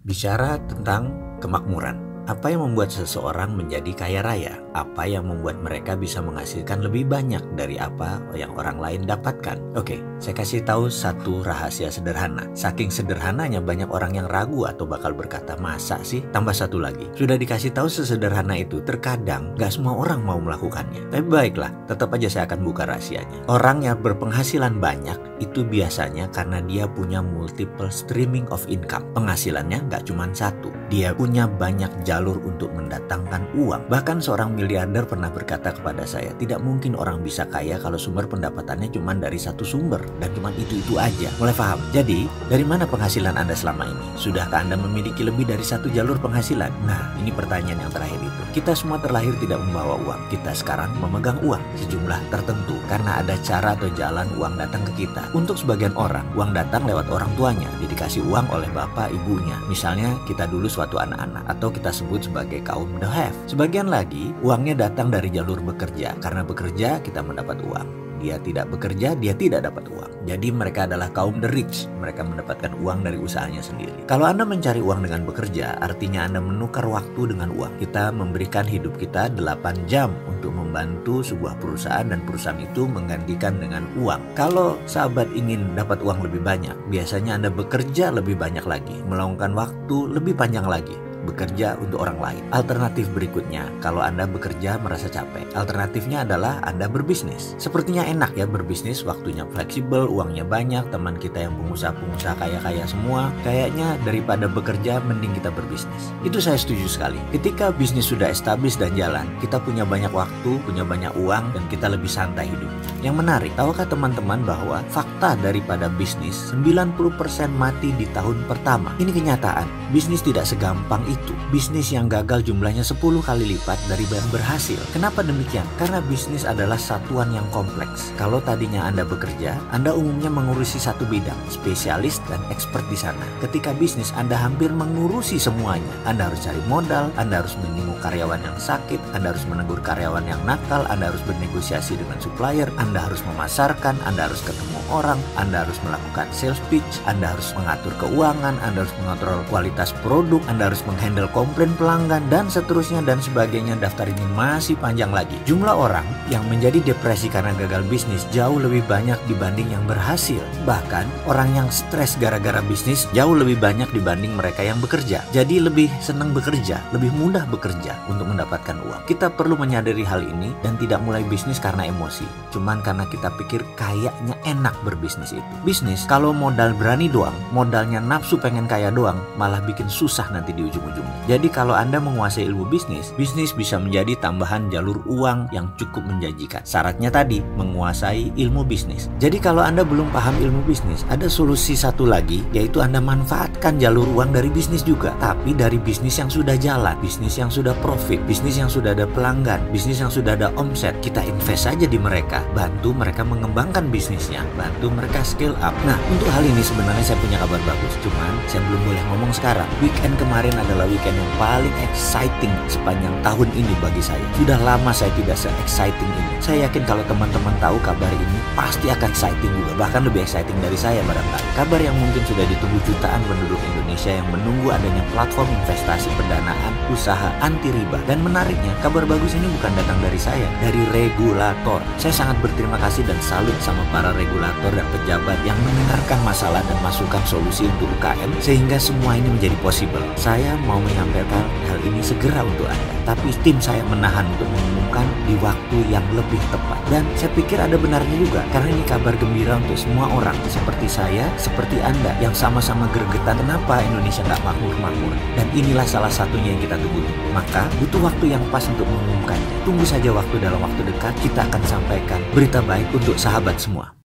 Bicara tentang kemakmuran, apa yang membuat seseorang menjadi kaya raya? Apa yang membuat mereka bisa menghasilkan lebih banyak dari apa yang orang lain dapatkan? Oke, saya kasih tahu satu rahasia sederhana. Saking sederhananya banyak orang yang ragu atau bakal berkata, masa sih? Tambah satu lagi, sudah dikasih tahu sesederhana itu, terkadang gak semua orang mau melakukannya. Tapi baiklah, tetap aja saya akan buka rahasianya. Orang yang berpenghasilan banyak itu biasanya karena dia punya multiple streaming of income. Penghasilannya gak cuma satu, dia punya banyak jalur untuk mendatangkan uang. Bahkan seorang miliarder pernah berkata kepada saya, tidak mungkin orang bisa kaya kalau sumber pendapatannya cuma dari satu sumber dan cuma itu aja. Mulai paham? Jadi, dari mana penghasilan Anda selama ini? Sudahkah Anda memiliki lebih dari satu jalur penghasilan? Nah, ini pertanyaan yang terakhir itu. Kita semua terlahir tidak membawa uang. Kita sekarang memegang uang sejumlah tertentu karena ada cara atau jalan uang datang ke kita. Untuk sebagian orang, uang datang lewat orang tuanya, dia dikasih uang oleh bapak ibunya. Misalnya kita dulu suatu anak-anak, atau kita sebut sebagai kaum the have. Sebagian lagi, uangnya datang dari jalur bekerja. Karena bekerja, kita mendapat uang. Dia tidak bekerja, dia tidak dapat uang. Jadi mereka adalah kaum the rich. Mereka mendapatkan uang dari usahanya sendiri. Kalau Anda mencari uang dengan bekerja, artinya Anda menukar waktu dengan uang. Kita memberikan hidup kita 8 jam untuk membantu sebuah perusahaan dan perusahaan itu menggantikan dengan uang. Kalau sahabat ingin dapat uang lebih banyak, biasanya Anda bekerja lebih banyak lagi, meluangkan waktu lebih panjang lagi, bekerja untuk orang lain. Alternatif berikutnya, kalau Anda bekerja merasa capek, alternatifnya adalah Anda berbisnis. Sepertinya enak ya berbisnis, waktunya fleksibel, uangnya banyak, teman kita yang pengusaha-pengusaha kaya-kaya semua. Kayaknya daripada bekerja, mending kita berbisnis. Itu saya setuju sekali. Ketika bisnis sudah establis dan jalan, kita punya banyak waktu, punya banyak uang, dan kita lebih santai hidup. Yang menarik, tahukah teman-teman bahwa fakta daripada bisnis, 90% mati di tahun pertama. Ini kenyataan. Bisnis tidak segampang itu. Bisnis yang gagal jumlahnya 10 kali lipat dari yang berhasil. Kenapa demikian? Karena bisnis adalah satuan yang kompleks. Kalau tadinya Anda bekerja, Anda umumnya mengurusi satu bidang, spesialis dan expert di sana. Ketika bisnis, Anda hampir mengurusi semuanya. Anda harus cari modal, Anda harus menyembuh karyawan yang sakit, Anda harus menegur karyawan yang nakal, Anda harus bernegosiasi dengan supplier, Anda harus memasarkan, Anda harus ketemu orang, Anda harus melakukan sales pitch, Anda harus mengatur keuangan, Anda harus mengontrol kualitas produk, Anda harus menghandle komplain pelanggan, dan seterusnya dan sebagainya. Daftar ini masih panjang lagi. Jumlah orang yang menjadi depresi karena gagal bisnis jauh lebih banyak dibanding yang berhasil. Bahkan orang yang stres gara-gara bisnis jauh lebih banyak dibanding mereka yang bekerja. Jadi lebih senang bekerja, lebih mudah bekerja untuk mendapatkan uang. Kita perlu menyadari hal ini dan tidak mulai bisnis karena emosi, cuman karena kita pikir kayaknya enak berbisnis itu. Bisnis kalau modal berani doang, modalnya nafsu pengen kaya doang, malah bikin susah nanti di ujung-ujungnya. Jadi kalau Anda menguasai ilmu bisnis, bisnis bisa menjadi tambahan jalur uang yang cukup menjanjikan. Syaratnya tadi, menguasai ilmu bisnis. Jadi kalau Anda belum paham ilmu bisnis, ada solusi satu lagi, yaitu Anda manfaatkan jalur uang dari bisnis juga. Tapi dari bisnis yang sudah jalan, bisnis yang sudah profit, bisnis yang sudah ada pelanggan, bisnis yang sudah ada omset. Kita invest saja di mereka, bantu mereka mengembangkan bisnisnya, bantu mereka scale up. Nah, untuk hal ini sebenarnya saya punya kabar bagus. Cuman, saya belum boleh ngomong sekarang. Weekend kemarin adalah weekend yang paling exciting sepanjang tahun ini bagi saya. Sudah lama saya tidak se-exciting ini. Saya yakin kalau teman-teman tahu kabar ini pasti akan exciting juga, bahkan lebih exciting dari saya barangkali. Kabar yang mungkin sudah ditunggu jutaan penduduk Indonesia yang menunggu adanya platform investasi pendanaan usaha anti riba. Dan menariknya, kabar bagus ini bukan datang dari saya, dari regulator. Saya sangat berterima kasih dan salut sama para regulator dan pejabat yang mendengarkan masalah dan masukkan solusi untuk UKM sehingga semua ini menjadi possible. Saya mau menyampaikan hal ini segera untuk Anda, tapi tim saya menahan untuk mengumumkan di waktu yang lebih tepat. Dan saya pikir ada benarnya juga, karena ini kabar gembira untuk semua orang seperti saya, seperti Anda yang sama-sama gregetan kenapa Indonesia nggak makmur-makmur. Dan inilah salah satunya yang kita tunggu. Maka butuh waktu yang pas untuk mengumumkannya. Tunggu saja waktu, dalam waktu dekat kita akan sampaikan berita baik untuk sahabat semua.